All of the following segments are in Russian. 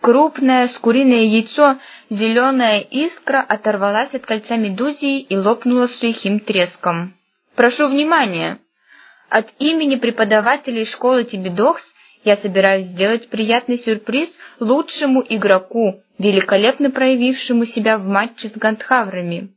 крупное, с куриное яйцо, зеленая искра оторвалась от кольца медузии и лопнула с сухим треском. «Прошу внимания! От имени преподавателей школы Тибидокс я собираюсь сделать приятный сюрприз лучшему игроку, великолепно проявившему себя в матче с Гандхаврами».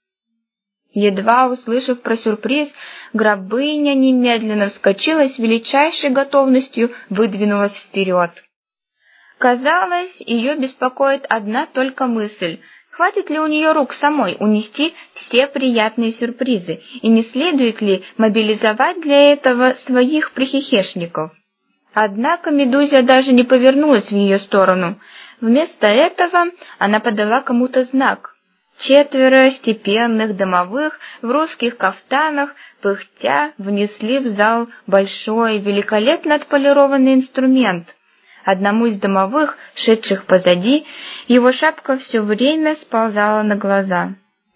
Едва услышав про сюрприз, гробыня немедленно вскочила и с величайшей готовностью выдвинулась вперед. Казалось, ее беспокоит одна только мысль: хватит ли у нее рук самой унести все приятные сюрпризы, и не следует ли мобилизовать для этого своих прихихешников. Однако Медузия даже не повернулась в ее сторону. Вместо этого она подала кому-то знак. 4 степенных домовых в русских кафтанах, пыхтя, внесли в зал большой, великолепно отполированный инструмент. Одному из домовых, шедших позади, его шапка все время сползала на глаза.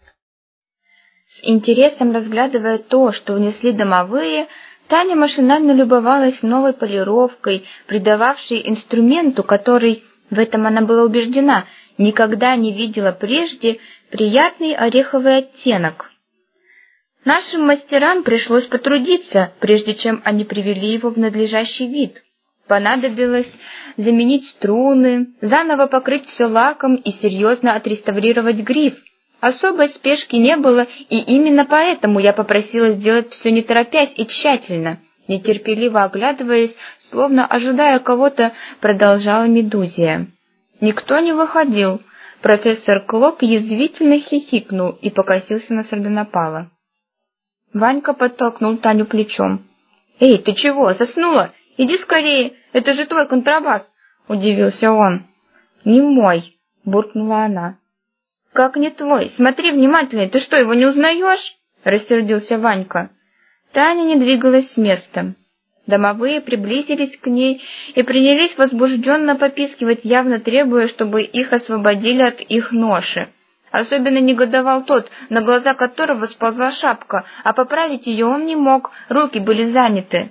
С интересом разглядывая то, что внесли домовые, Таня машинально любовалась новой полировкой, придававшей инструменту, который, в этом она была убеждена, никогда не видела прежде, приятный ореховый оттенок. Нашим мастерам пришлось потрудиться, прежде чем они привели его в надлежащий вид. Понадобилось заменить струны, заново покрыть все лаком и серьезно отреставрировать гриф. Особой спешки не было, и именно поэтому я попросила сделать все не торопясь и тщательно. Нетерпеливо оглядываясь, словно ожидая кого-то, продолжала Медузия. Никто не выходил. Профессор Клоп язвительно хихикнул и покосился на Сардонапала. Ванька подтолкнул Таню плечом. «Эй, ты чего, заснула? Иди скорее, это же твой контрабас!» — удивился он. «Не мой!» — буркнула она. «Как не твой? Смотри внимательнее, ты что, его не узнаешь?» — рассердился Ванька. Таня не двигалась с места. Домовые приблизились к ней и принялись возбужденно попискивать, явно требуя, чтобы их освободили от их ноши. Особенно негодовал тот, на глаза которого сползла шапка, а поправить ее он не мог, руки были заняты.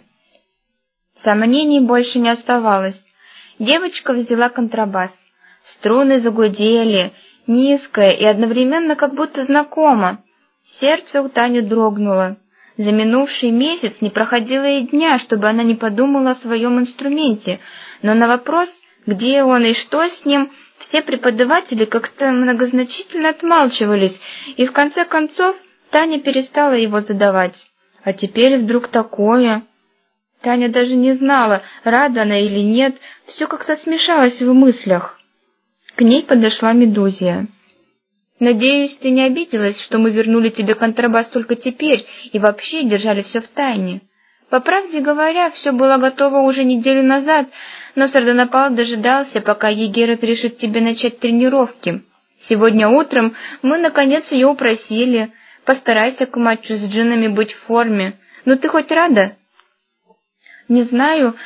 Сомнений больше не оставалось. Девочка взяла контрабас. Струны загудели, низкое и одновременно как будто знакомо. Сердце у Тани дрогнуло. За минувший месяц не проходило и дня, чтобы она не подумала о своем инструменте, но на вопрос, где он и что с ним, все преподаватели как-то многозначительно отмалчивались, и в конце концов Таня перестала его задавать. А теперь вдруг такое. Таня даже не знала, рада она или нет, все как-то смешалось в мыслях. К ней подошла Медузия. «Надеюсь, ты не обиделась, что мы вернули тебе контрабас только теперь и вообще держали все в тайне. По правде говоря, все было готово уже неделю назад, но Сардонапал дожидался, пока Егерет решит тебе начать тренировки. Сегодня утром мы, наконец, ее упросили. Постарайся к матчу с джиннами быть в форме. Ну ты хоть рада?» «Не знаю,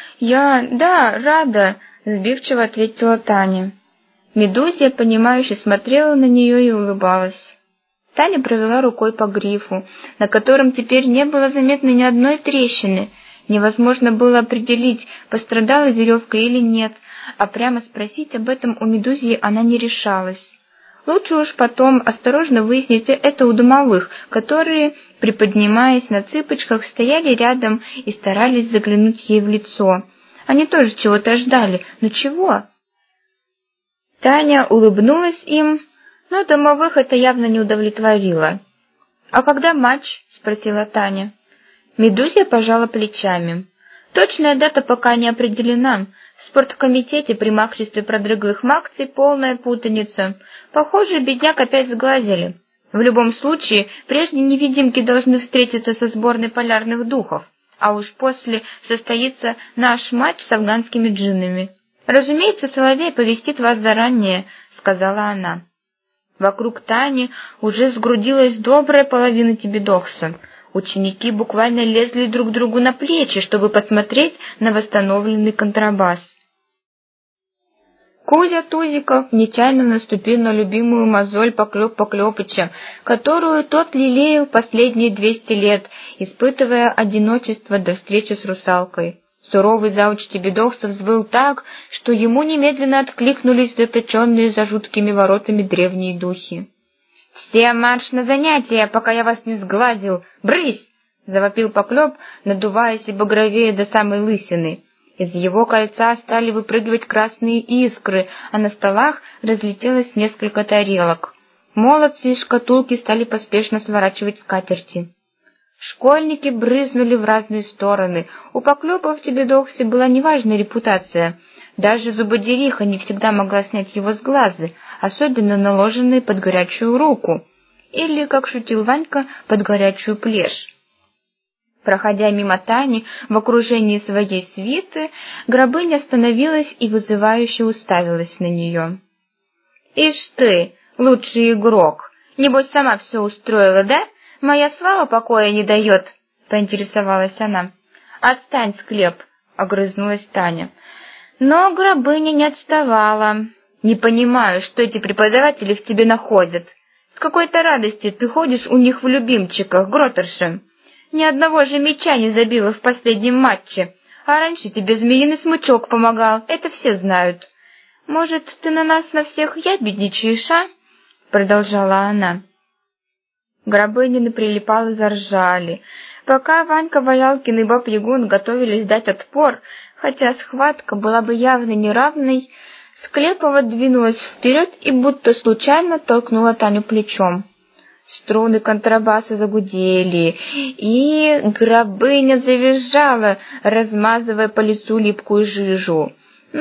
да, рада», — сбивчиво ответила Таня. Медузия, понимающе смотрела на нее и улыбалась. Таня провела рукой по грифу, на котором теперь не было заметно ни одной трещины. Невозможно было определить, пострадала веревка или нет, а прямо спросить об этом у Медузии она не решалась. Лучше уж потом осторожно выяснить это у домовых, которые, приподнимаясь на цыпочках, стояли рядом и старались заглянуть ей в лицо. Они тоже чего-то ждали, но чего? Таня улыбнулась им, но домовых это явно не удовлетворило. «А когда матч?» — спросила Таня. Медузия пожала плечами. «Точная дата пока не определена. В спорткомитете при махчестве продрыглых макций полная путаница. Похоже, бедняк опять сглазили. В любом случае, прежде невидимки должны встретиться со сборной полярных духов, а уж после состоится наш матч с афганскими джиннами. «Разумеется, Соловей повестит вас заранее», — сказала она. Вокруг Тани уже сгрудилась добрая половина Тибидокса. Ученики буквально лезли друг другу на плечи, чтобы посмотреть на восстановленный контрабас. Кузя Тузиков нечаянно наступил на любимую мозоль Поклёпыча, которую тот лелеял последние 200 лет, испытывая одиночество до встречи с русалкой. Суровый зауч Тебедовцев взвыл так, что ему немедленно откликнулись заточенные за жуткими воротами древние духи. «Все марш на занятия, пока я вас не сглазил! Брысь!» — завопил Поклёп, надуваясь и багровея до самой лысины. Из его кольца стали выпрыгивать красные искры, а на столах разлетелось несколько тарелок. Молодцы из шкатулки стали поспешно сворачивать скатерти. Школьники брызнули в разные стороны. У Поклёпа в Тебедовце была неважная репутация. Даже зубодериха не всегда могла снять его с глаза, особенно наложенные под горячую руку. Или, как шутил Ванька, под горячую плешь. Проходя мимо Тани в окружении своей свиты, Грабыня остановилась и вызывающе уставилась на нее. «Ишь ты, лучший игрок! Небось, сама все устроила, да? Моя слава покоя не дает!» — поинтересовалась она. «Отстань, склеп!» — огрызнулась Таня. Но Грабыня не отставала. «Не понимаю, что эти преподаватели в тебе находят. С какой-то радости ты ходишь у них в любимчиках, Гроттерша. Ни одного же мяча не забила в последнем матче, а раньше тебе змеиный смычок помогал, это все знают. Может, ты на нас на всех ябедничаешь, а?» — продолжала она. Грабынины прилипалы заржали. Пока Ванька Валялкин и Баб-Ягун готовились дать отпор, хотя схватка была бы явно неравной, Склепова двинулась вперед и будто случайно толкнула Таню плечом. Струны контрабаса загудели, и Грабыня завизжала, размазывая по лицу липкую жижу.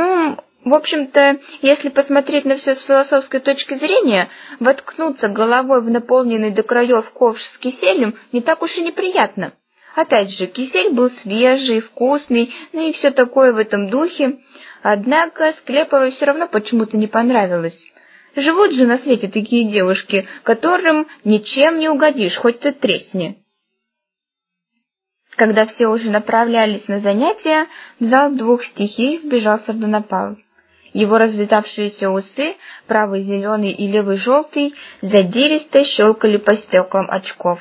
В общем-то, если посмотреть на все с философской точки зрения, воткнуться головой в наполненный до краев ковш с киселем не так уж и неприятно. Опять же, кисель был свежий, вкусный, и все такое в этом духе. Однако Склеповой все равно почему-то не понравилось. Живут же на свете такие девушки, которым ничем не угодишь, хоть ты тресни. Когда все уже направлялись на занятия, в зал двух стихий вбежал Сардонапал. Его разветавшиеся усы, правый зеленый и левый желтый, задиристо щелкали по стеклам очков.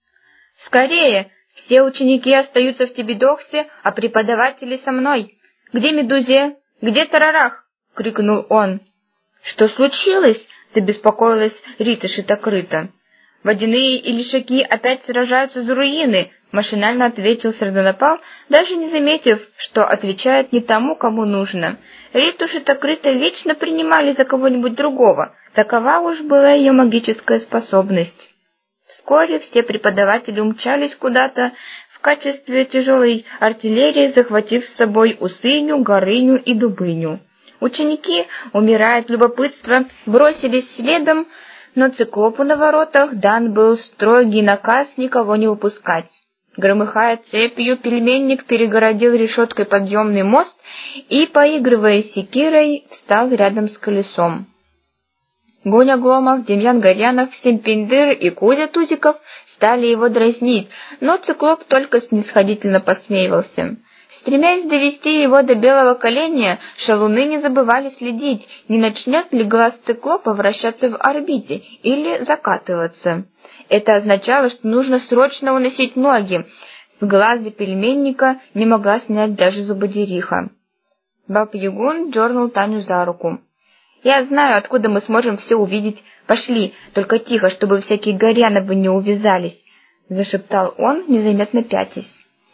«Скорее! Все ученики остаются в Тебедовце, а преподаватели со мной! Где Медузе? Где Тарарах?» — крикнул он. «Что случилось?» — забеспокоилась Рита Шитокрыта. «Водяные и лишаки опять сражаются за руины», — машинально ответил Сардонапал, даже не заметив, что отвечает не тому, кому нужно. Риту Шитокрыта вечно принимали за кого-нибудь другого, такова уж была ее магическая способность. Вскоре все преподаватели умчались куда-то в качестве тяжелой артиллерии, захватив с собой Усыню, Горыню и Дубыню. Ученики, умирая от любопытства, бросились следом, но циклопу на воротах дан был строгий наказ никого не выпускать. Громыхая цепью, пельменник перегородил решеткой подъемный мост и, поигрывая секирой, встал рядом с колесом. Гуня Гломов, Демьян Горянов, Семпиндыр и Кузя Тузиков стали его дразнить, но циклоп только снисходительно посмеивался. Стремясь довести его до белого коленя, шалуны не забывали следить, не начнет ли глаз циклопа вращаться в орбите или закатываться. Это означало, что нужно срочно уносить ноги. С глаза пельменника не могла снять даже зубодериха. Баб-Ягун дернул Таню за руку. «Я знаю, откуда мы сможем все увидеть. Пошли, только тихо, чтобы всякие Горяновы не увязались», — зашептал он, незаметно пятясь.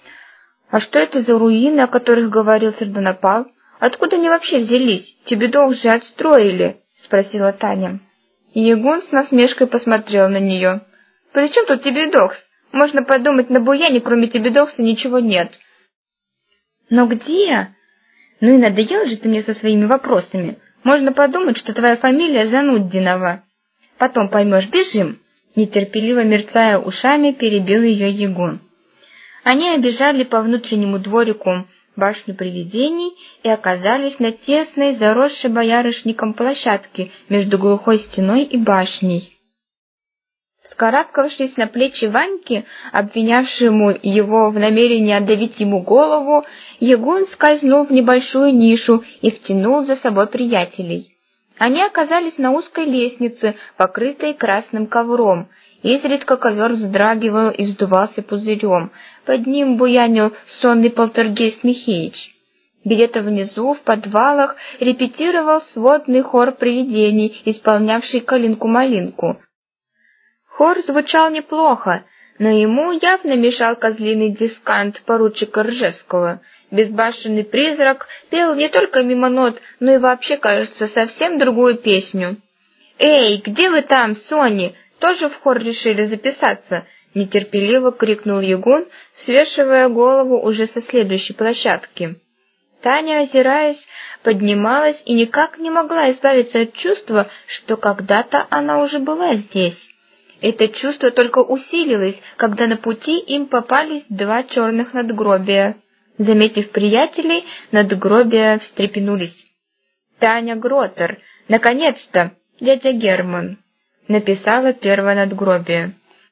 «А что это за руины, о которых говорил Сардонапал? Откуда они вообще взялись? Тебедов же отстроили», — спросила Таня. Ягун с насмешкой посмотрел на нее. «При чем тут Тебедокс? Можно подумать, на Буяне кроме Тебедокса ничего нет». «Но где?» «Ну и надоел же ты мне со своими вопросами. Можно подумать, что твоя фамилия Зануддинова. Потом поймешь, бежим!» Нетерпеливо мерцая ушами, перебил ее Ягун. Они обежали по внутреннему дворику башню привидений и оказались на тесной, заросшей боярышником площадке между глухой стеной и башней. Вскарабкавшись на плечи Ваньки, обвинявшему его в намерении отдавить ему голову, Ягун скользнул в небольшую нишу и втянул за собой приятелей. Они оказались на узкой лестнице, покрытой красным ковром, Изредка ковер вздрагивал и вздувался пузырем. Под ним буянил сонный полтергейст Михеич. Где-то внизу, в подвалах, репетировал сводный хор привидений, исполнявший «Калинку-малинку». Хор звучал неплохо, но ему явно мешал козлиный дискант поручика Ржевского. Безбашенный призрак пел не только мимо нот, но и вообще, кажется, совсем другую песню. «Эй, где вы там, Сони? Тоже в хор решили записаться?» — нетерпеливо крикнул Ягун, свешивая голову уже со следующей площадки. Таня, озираясь, поднималась и никак не могла избавиться от чувства, что когда-то она уже была здесь. Это чувство только усилилось, когда на пути им попались два черных надгробия. Заметив приятелей, надгробия встрепенулись. «Таня Гротер! Наконец-то! Дядя Герман!» — написала первое надгробие.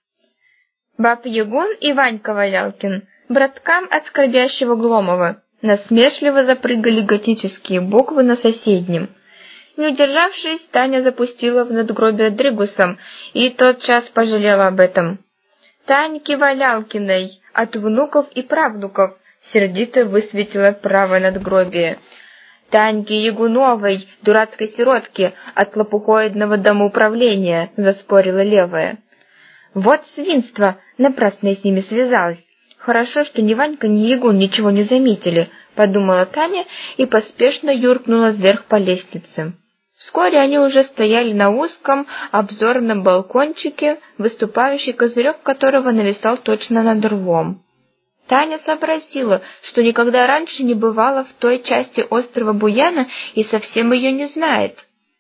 Баб-Ягун и Ванька Валялкин, браткам от скорбящего Гломова, насмешливо запрыгали готические буквы на соседнем. Не удержавшись, Таня запустила в надгробие дрыгусом и тотчас пожалела об этом. «Таньке Валялкиной от внуков и правнуков!» сердито высветила правое надгробие. «Таньке Ягуновой, дурацкой сиротке, от лопухоидного домоуправления!» заспорила левая. «Вот свинство! Напрасно я с ними связалась. Хорошо, что ни Ванька, ни Ягун ничего не заметили», — подумала Таня и поспешно юркнула вверх по лестнице. Вскоре они уже стояли на узком обзорном балкончике, выступающий козырек которого нависал точно над рвом. Таня сообразила, что никогда раньше не бывала в той части острова Буяна и совсем ее не знает.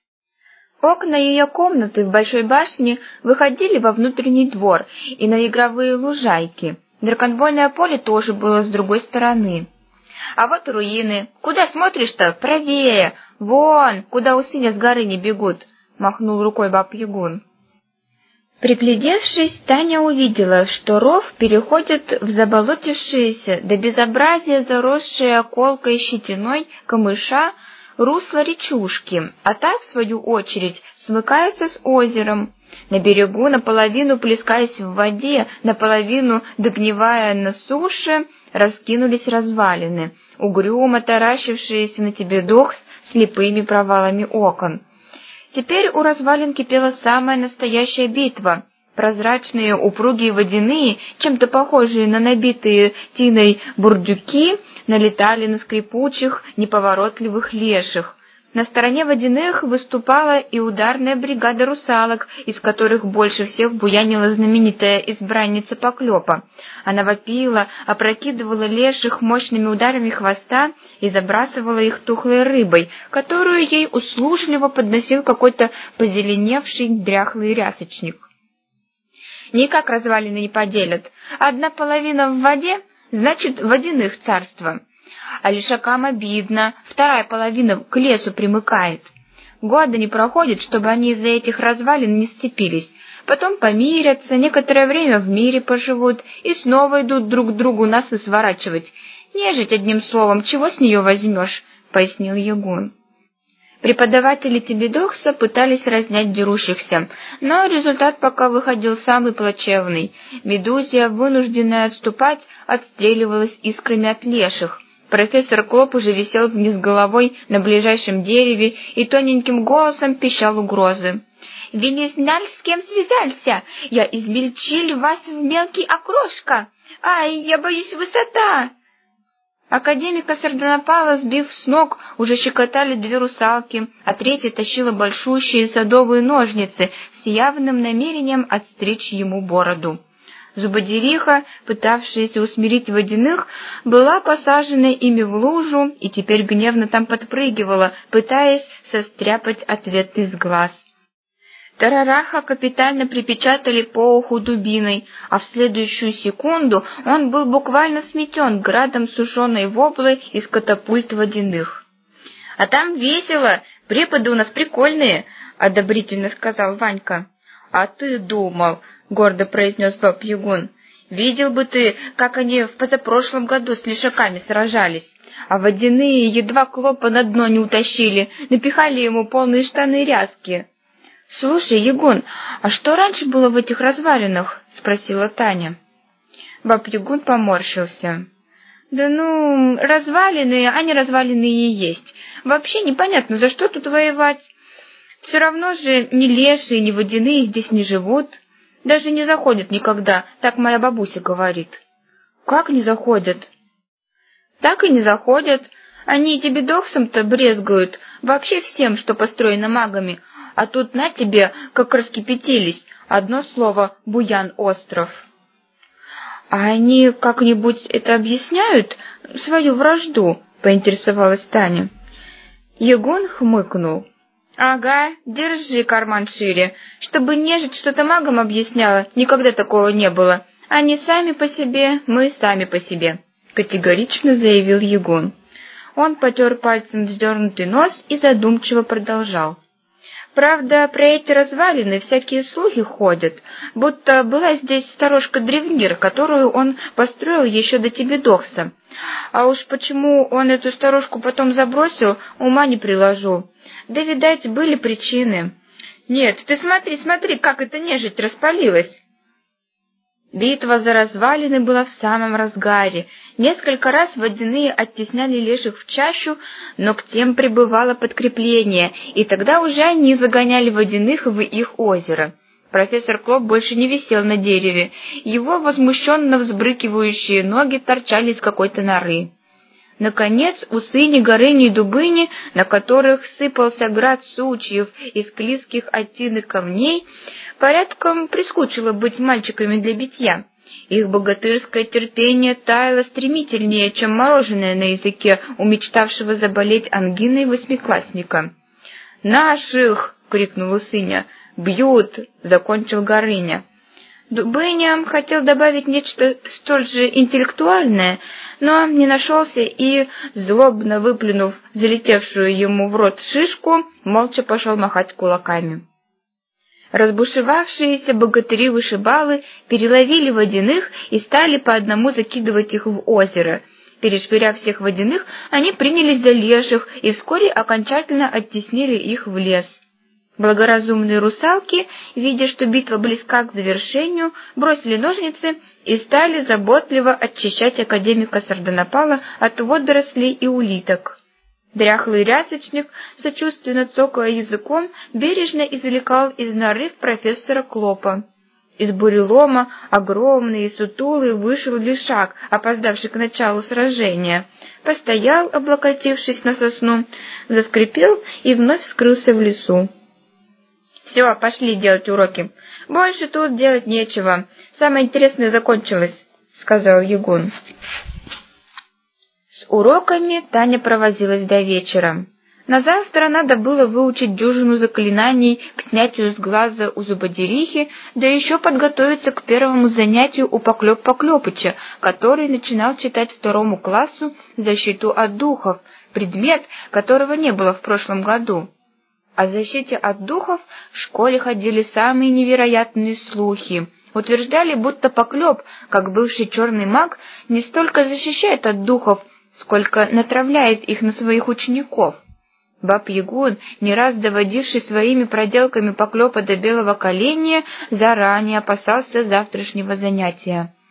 Окна ее комнаты в большой башне выходили во внутренний двор и на игровые лужайки. Драконбольное поле тоже было с другой стороны. «А вот руины. Куда смотришь-то? Правее! Вон, куда усыня с горы не бегут!» — махнул рукой Баб-Ягун. Приглядевшись, Таня увидела, что ров переходит в заболотившееся до безобразия заросшее околкой щетиной камыша русло речушки, а та, в свою очередь, смыкается с озером. На берегу, наполовину плескаясь в воде, наполовину догнивая на суше, раскинулись развалины, угрюмо таращившиеся на Тебедок с слепыми провалами окон. Теперь у развалин кипела самая настоящая битва. Прозрачные, упругие водяные, чем-то похожие на набитые тиной бурдюки, налетали на скрипучих, неповоротливых леших. На стороне водяных выступала и ударная бригада русалок, из которых больше всех буянила знаменитая избранница Поклепа. Она вопила, опрокидывала леших мощными ударами хвоста и забрасывала их тухлой рыбой, которую ей услужливо подносил какой-то позеленевший дряхлый рясочник. Никак развалины не поделят. Одна половина в воде, значит, водяных царство. А лишакам обидно, вторая половина к лесу примыкает. Года не проходит, чтобы они из-за этих развалин не сцепились. Потом помирятся, некоторое время в мире поживут и снова идут друг другу носы сворачивать. Нежить, одним словом, чего с нее возьмешь, — пояснил Ягун. Преподаватели Тебедокса пытались разнять дерущихся, но результат пока выходил самый плачевный. Медузия, вынужденная отступать, отстреливалась искрами от леших. Профессор Клоп уже висел вниз головой на ближайшем дереве и тоненьким голосом пищал угрозы. «Вы не знали, с кем связался? Я измельчил вас в мелкий окрошка! Ай, я боюсь высота!» Академика Сардонапала, сбив с ног, уже щекотали две русалки, а третья тащила большущие садовые ножницы с явным намерением отстричь ему бороду. Зубодериха, пытавшаяся усмирить водяных, была посажена ими в лужу и теперь гневно там подпрыгивала, пытаясь состряпать ответный с глаз. Тарараха капитально припечатали по уху дубиной, а в следующую секунду он был буквально сметен градом сушеной воблы из катапульт водяных. «А там весело, преподы у нас прикольные», — одобрительно сказал Ванька. «А ты думал», — гордо произнес Баб-Ягун, — «видел бы ты, как они в позапрошлом году с лишаками сражались, а водяные едва Клопа на дно не утащили, напихали ему полные штаны ряски». «Слушай, Ягун, а что раньше было в этих развалинах?» — спросила Таня. Баб-Ягун поморщился. «Да ну, развалины, они развалины и есть. Вообще непонятно, за что тут воевать. Все равно же ни лешие, ни водяные здесь не живут. Даже не заходят никогда, так моя бабуся говорит». «Как не заходят?» «Так и не заходят. Они тебе дохсом-то брезгуют, вообще всем, что построено магами. А тут на тебе, как раскипятились, одно слово — Буян-остров». «А они как-нибудь это объясняют, свою вражду?» — поинтересовалась Таня. Ягун хмыкнул. «Ага, держи карман шире. Чтобы нежить что-то магам объясняла, никогда такого не было. Они сами по себе, мы сами по себе», — категорично заявил Ягун. Он потер пальцем вздернутый нос и задумчиво продолжал. «Правда, про эти развалины всякие слухи ходят, будто была здесь сторожка-древнир, которую он построил еще до Тебедокса. А уж почему он эту сторожку потом забросил, ума не приложу. Да, видать, были причины. Нет, ты смотри, смотри, как эта нежить распалилась!» Битва за развалины была в самом разгаре. Несколько раз водяные оттесняли леших в чащу, но к тем прибывало подкрепление, и тогда уже они загоняли водяных в их озеро. Профессор Клоп больше не висел на дереве, его возмущенно взбрыкивающие ноги торчали из какой-то норы. Наконец, Усыни, Горыни и Дубыни, на которых сыпался град сучьев и склизких оттинок камней, порядком прискучило быть мальчиками для битья. Их богатырское терпение таяло стремительнее, чем мороженое на языке у мечтавшего заболеть ангиной восьмиклассника. «Наших!» — крикнул Усыня. «Бьют!» — закончил Горыня. Дубыня хотел добавить нечто столь же интеллектуальное, но не нашелся и, злобно выплюнув залетевшую ему в рот шишку, молча пошел махать кулаками. Разбушевавшиеся богатыри-вышибалы переловили водяных и стали по одному закидывать их в озеро. Перешвыряв всех водяных, они принялись за леших и вскоре окончательно оттеснили их в лес. Благоразумные русалки, видя, что битва близка к завершению, бросили ножницы и стали заботливо очищать академика Сардонапала от водорослей и улиток. Дряхлый рясочник, сочувственно цокая языком, бережно извлекал из норы профессора Клопа. Из бурелома, огромный и сутулый, вышел лишак, опоздавший к началу сражения. Постоял, облокотившись на сосну, заскрипел и вновь скрылся в лесу. «Все, пошли делать уроки. Больше тут делать нечего. Самое интересное закончилось», — сказал Ягун. С уроками Таня провозилась до вечера. На завтра надо было выучить дюжину заклинаний к снятию с глаза у зубодерихи, да еще подготовиться к первому занятию у Поклёп-Поклёпыча, который начинал читать 2 классу «Защиту от духов», предмет, которого не было в прошлом году. О защите от духов в школе ходили самые невероятные слухи. Утверждали, будто Поклёп, как бывший черный маг, не столько защищает от духов, сколько натравляет их на своих учеников. Баб-Ягун, не раз доводивший своими проделками Поклёпа до белого коленя, заранее опасался завтрашнего занятия.